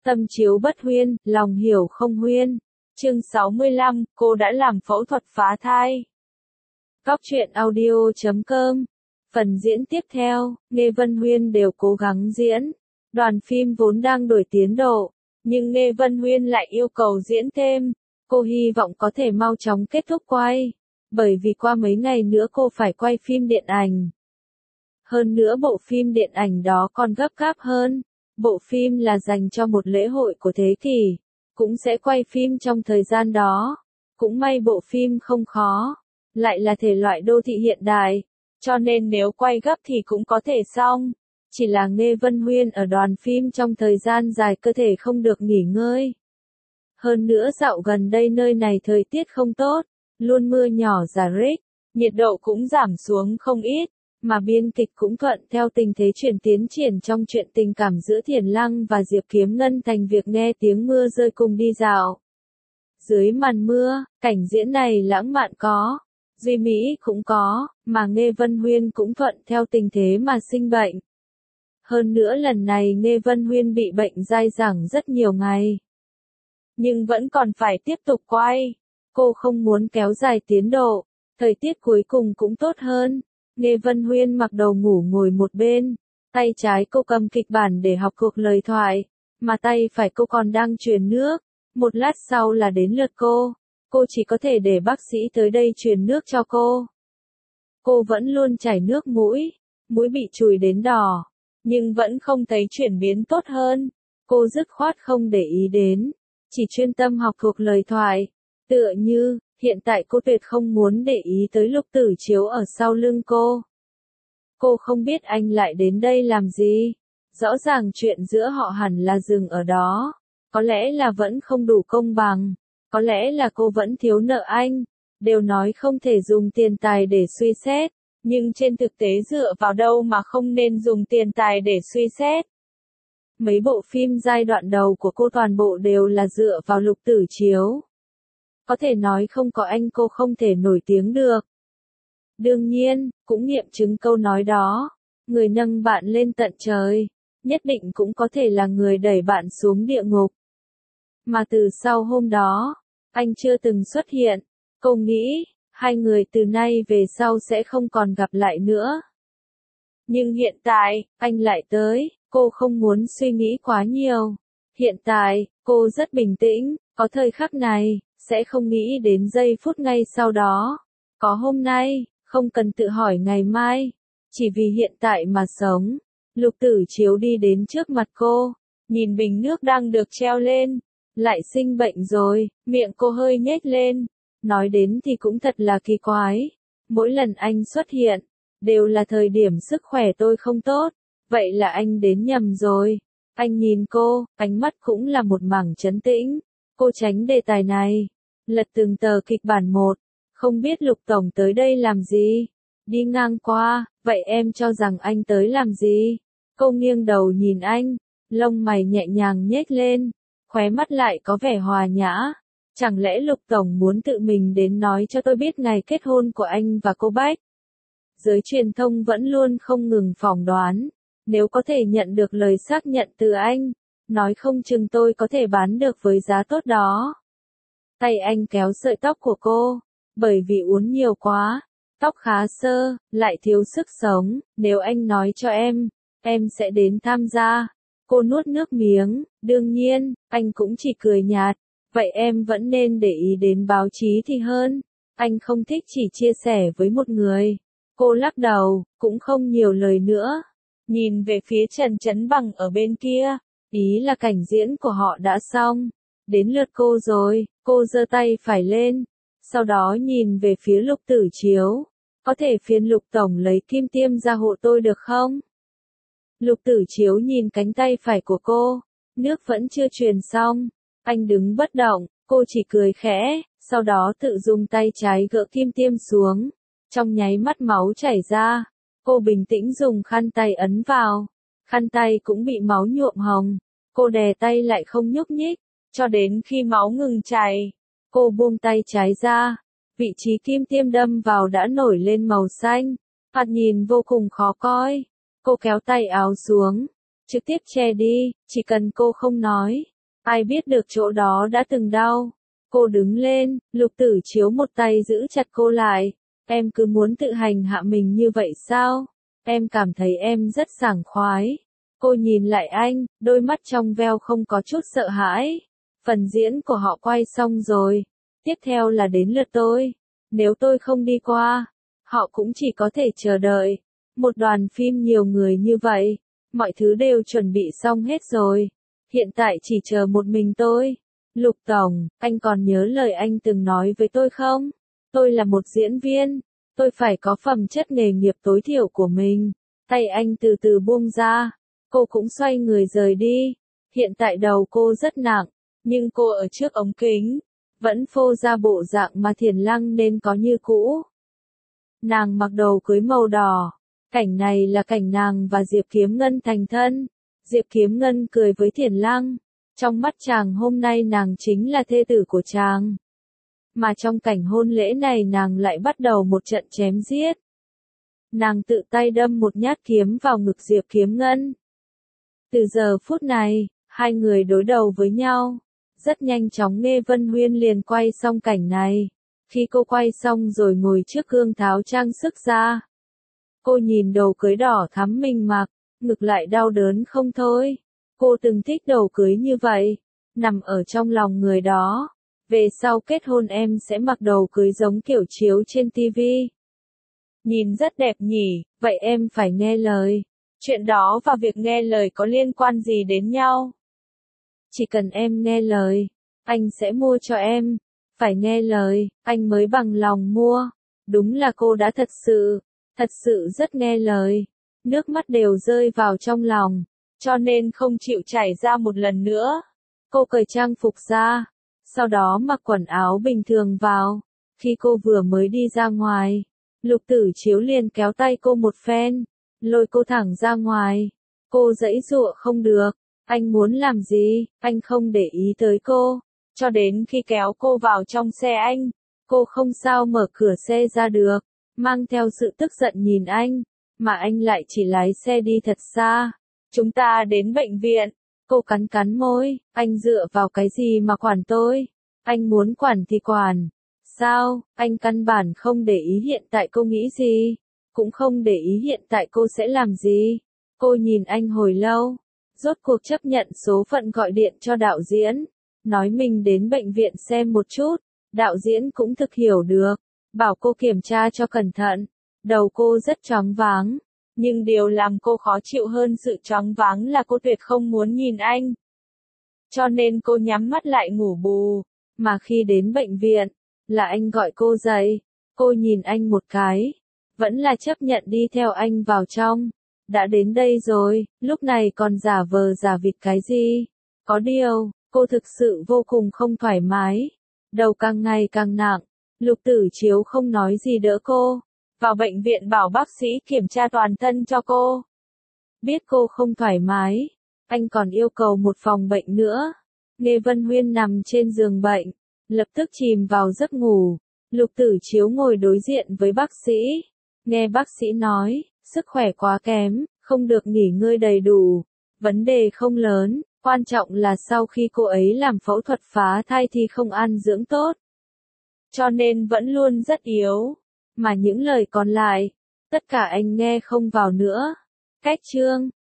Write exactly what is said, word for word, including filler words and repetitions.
Tâm chiếu bất huyên, lòng hiểu không huyên. Chương sáu mươi lăm, cô đã làm phẫu thuật phá thai. Góc truyện audio chấm com. Phần diễn tiếp theo, Nghe Vân Huyên đều cố gắng diễn. Đoàn phim vốn đang đổi tiến độ, nhưng Nghe Vân Huyên lại yêu cầu diễn thêm. Cô hy vọng có thể mau chóng kết thúc quay, bởi vì qua mấy ngày nữa cô phải quay phim điện ảnh. Hơn nữa bộ phim điện ảnh đó còn gấp gáp hơn. Bộ phim là dành cho một lễ hội của thế kỷ, cũng sẽ quay phim trong thời gian đó. Cũng may bộ phim không khó, lại là thể loại đô thị hiện đại, cho nên nếu quay gấp thì cũng có thể xong. Chỉ là Nghe Vân Huyên ở đoàn phim trong thời gian dài cơ thể không được nghỉ ngơi. Hơn nữa dạo gần đây nơi này thời tiết không tốt, luôn mưa nhỏ rả rích, nhiệt độ cũng giảm xuống không ít. Mà biên kịch cũng thuận theo tình thế chuyển tiến triển trong chuyện tình cảm giữa Thiền Lăng và Diệp Kiếm Ngân thành việc nghe tiếng mưa rơi cùng đi dạo. Dưới màn mưa, cảnh diễn này lãng mạn có, duy mỹ cũng có, mà Nghe Vân Huyên cũng thuận theo tình thế mà sinh bệnh. Hơn nữa lần này Nghe Vân Huyên bị bệnh dai dẳng rất nhiều ngày. Nhưng vẫn còn phải tiếp tục quay, cô không muốn kéo dài tiến độ, thời tiết cuối cùng cũng tốt hơn. Nghe Vân Huyên mặc đồ ngủ ngồi một bên, tay trái cô cầm kịch bản để học thuộc lời thoại, mà tay phải cô còn đang truyền nước. Một lát sau là đến lượt cô, cô chỉ có thể để bác sĩ tới đây truyền nước cho cô. Cô vẫn luôn chảy nước mũi, mũi bị chùi đến đỏ, nhưng vẫn không thấy chuyển biến tốt hơn. Cô dứt khoát không để ý đến, chỉ chuyên tâm học thuộc lời thoại, tựa như hiện tại cô tuyệt không muốn để ý tới Lục Tử Chiếu ở sau lưng cô. Cô không biết anh lại đến đây làm gì. Rõ ràng chuyện giữa họ hẳn là dừng ở đó. Có lẽ là vẫn không đủ công bằng. Có lẽ là cô vẫn thiếu nợ anh. Đều nói không thể dùng tiền tài để suy xét. Nhưng trên thực tế dựa vào đâu mà không nên dùng tiền tài để suy xét. Mấy bộ phim giai đoạn đầu của cô toàn bộ đều là dựa vào Lục Tử Chiếu. Có thể nói không có anh cô không thể nổi tiếng được. Đương nhiên, cũng nghiệm chứng câu nói đó, người nâng bạn lên tận trời, nhất định cũng có thể là người đẩy bạn xuống địa ngục. Mà từ sau hôm đó, anh chưa từng xuất hiện, cô nghĩ, hai người từ nay về sau sẽ không còn gặp lại nữa. Nhưng hiện tại, anh lại tới, cô không muốn suy nghĩ quá nhiều. Hiện tại, cô rất bình tĩnh, có thời khắc này, sẽ không nghĩ đến giây phút ngay sau đó. Có hôm nay, không cần tự hỏi ngày mai, chỉ vì hiện tại mà sống. Lục Tử Chiếu đi đến trước mặt cô, nhìn bình nước đang được treo lên, lại sinh bệnh rồi, miệng cô hơi nhếch lên. Nói đến thì cũng thật là kỳ quái, mỗi lần anh xuất hiện, đều là thời điểm sức khỏe tôi không tốt, vậy là anh đến nhầm rồi. Anh nhìn cô, ánh mắt cũng là một mảng trấn tĩnh, cô tránh đề tài này, lật từng tờ kịch bản một, không biết Lục Tổng tới đây làm gì, đi ngang qua, vậy em cho rằng anh tới làm gì? Cô nghiêng đầu nhìn anh, lông mày nhẹ nhàng nhếch lên, khóe mắt lại có vẻ hòa nhã, chẳng lẽ Lục Tổng muốn tự mình đến nói cho tôi biết ngày kết hôn của anh và cô Bách? Giới truyền thông vẫn luôn không ngừng phỏng đoán, nếu có thể nhận được lời xác nhận từ anh, nói không chừng tôi có thể bán được với giá tốt đó. Tay anh kéo sợi tóc của cô, bởi vì uống nhiều quá, tóc khá sơ, lại thiếu sức sống, nếu anh nói cho em, em sẽ đến tham gia. Cô nuốt nước miếng, đương nhiên, anh cũng chỉ cười nhạt, vậy em vẫn nên để ý đến báo chí thì hơn, anh không thích chỉ chia sẻ với một người. Cô lắc đầu, cũng không nhiều lời nữa, nhìn về phía Trần Chấn Bằng ở bên kia, ý là cảnh diễn của họ đã xong. Đến lượt cô rồi, cô giơ tay phải lên, sau đó nhìn về phía Lục Tử Chiếu, có thể phiền Lục Tổng lấy kim tiêm ra hộ tôi được không? Lục Tử Chiếu nhìn cánh tay phải của cô, nước vẫn chưa truyền xong, anh đứng bất động, cô chỉ cười khẽ, sau đó tự dùng tay trái gỡ kim tiêm xuống, trong nháy mắt máu chảy ra, cô bình tĩnh dùng khăn tay ấn vào, khăn tay cũng bị máu nhuộm hồng, cô đè tay lại không nhúc nhích. Cho đến khi máu ngừng chảy, cô buông tay trái ra, vị trí kim tiêm đâm vào đã nổi lên màu xanh, thoạt nhìn vô cùng khó coi. Cô kéo tay áo xuống, trực tiếp che đi, chỉ cần cô không nói, Ai biết được chỗ đó đã từng đau. Cô đứng lên, Lục Tử Chiếu một tay giữ chặt cô lại. Em cứ muốn tự hành hạ mình như vậy sao? Em cảm thấy em rất sảng khoái. Cô nhìn lại anh, đôi mắt trong veo không có chút sợ hãi. Phần diễn của họ quay xong rồi. Tiếp theo là đến lượt tôi. Nếu tôi không đi qua, họ cũng chỉ có thể chờ đợi. Một đoàn phim nhiều người như vậy, mọi thứ đều chuẩn bị xong hết rồi. Hiện tại chỉ chờ một mình tôi. Lục Tổng, anh còn nhớ lời anh từng nói với tôi không? Tôi là một diễn viên. Tôi phải có phẩm chất nghề nghiệp tối thiểu của mình. Tay anh từ từ buông ra. Cô cũng xoay người rời đi. Hiện tại đầu cô rất nặng, nhưng cô ở trước ống kính, vẫn phô ra bộ dạng mà Thiền Lăng nên có như cũ. Nàng mặc đồ cưới màu đỏ. Cảnh này là cảnh nàng và Diệp Kiếm Ngân thành thân. Diệp Kiếm Ngân cười với Thiền Lăng. Trong mắt chàng hôm nay nàng chính là thê tử của chàng. Mà trong cảnh hôn lễ này nàng lại bắt đầu một trận chém giết. Nàng tự tay đâm một nhát kiếm vào ngực Diệp Kiếm Ngân. Từ giờ phút này, hai người đối đầu với nhau. Rất nhanh chóng Nghe Vân Huyên liền quay xong cảnh này. Khi cô quay xong rồi ngồi trước gương tháo trang sức ra. Cô nhìn đồ cưới đỏ thắm mình mặc, ngực lại đau đớn không thôi. Cô từng thích đồ cưới như vậy, nằm ở trong lòng người đó. Về sau kết hôn em sẽ mặc đồ cưới giống kiểu chiếu trên tivi. Nhìn rất đẹp nhỉ, vậy em phải nghe lời. Chuyện đó và việc nghe lời có liên quan gì đến nhau? Chỉ cần em nghe lời, anh sẽ mua cho em. Phải nghe lời, anh mới bằng lòng mua. Đúng là cô đã thật sự, thật sự rất nghe lời. Nước mắt đều rơi vào trong lòng, cho nên không chịu chảy ra một lần nữa. Cô cởi trang phục ra, sau đó mặc quần áo bình thường vào. Khi cô vừa mới đi ra ngoài, Lục Tử Chiếu liền kéo tay cô một phen, lôi cô thẳng ra ngoài. Cô giãy giụa không được. Anh muốn làm gì, anh không để ý tới cô. Cho đến khi kéo cô vào trong xe anh, cô không sao mở cửa xe ra được, mang theo sự tức giận nhìn anh, mà anh lại chỉ lái xe đi thật xa. Chúng ta đến bệnh viện. Cô cắn cắn môi, anh dựa vào cái gì mà quản tôi? Anh muốn quản thì quản. Sao, anh căn bản không để ý hiện tại cô nghĩ gì, cũng không để ý hiện tại cô sẽ làm gì. Cô nhìn anh hồi lâu, rốt cuộc chấp nhận số phận gọi điện cho đạo diễn, nói mình đến bệnh viện xem một chút. Đạo diễn cũng thực hiểu được, bảo cô kiểm tra cho cẩn thận. Đầu cô rất choáng váng, nhưng điều làm cô khó chịu hơn sự choáng váng là cô tuyệt không muốn nhìn anh. Cho nên cô nhắm mắt lại ngủ bù, mà khi đến bệnh viện, là anh gọi cô dậy. Cô nhìn anh một cái, vẫn là chấp nhận đi theo anh vào trong. Đã đến đây rồi, lúc này còn giả vờ giả vịt cái gì? Có điều, cô thực sự vô cùng không thoải mái. Đầu càng ngày càng nặng, Lục Tử Chiếu không nói gì đỡ cô. Vào bệnh viện bảo bác sĩ kiểm tra toàn thân cho cô. Biết cô không thoải mái, anh còn yêu cầu một phòng bệnh nữa. Nghe Vân Huyên nằm trên giường bệnh, lập tức chìm vào giấc ngủ. Lục Tử Chiếu ngồi đối diện với bác sĩ. Nghe bác sĩ nói, sức khỏe quá kém, không được nghỉ ngơi đầy đủ. Vấn đề không lớn, quan trọng là sau khi cô ấy làm phẫu thuật phá thai thì không ăn dưỡng tốt. Cho nên vẫn luôn rất yếu. Mà những lời còn lại, tất cả anh nghe không vào nữa. Cách chương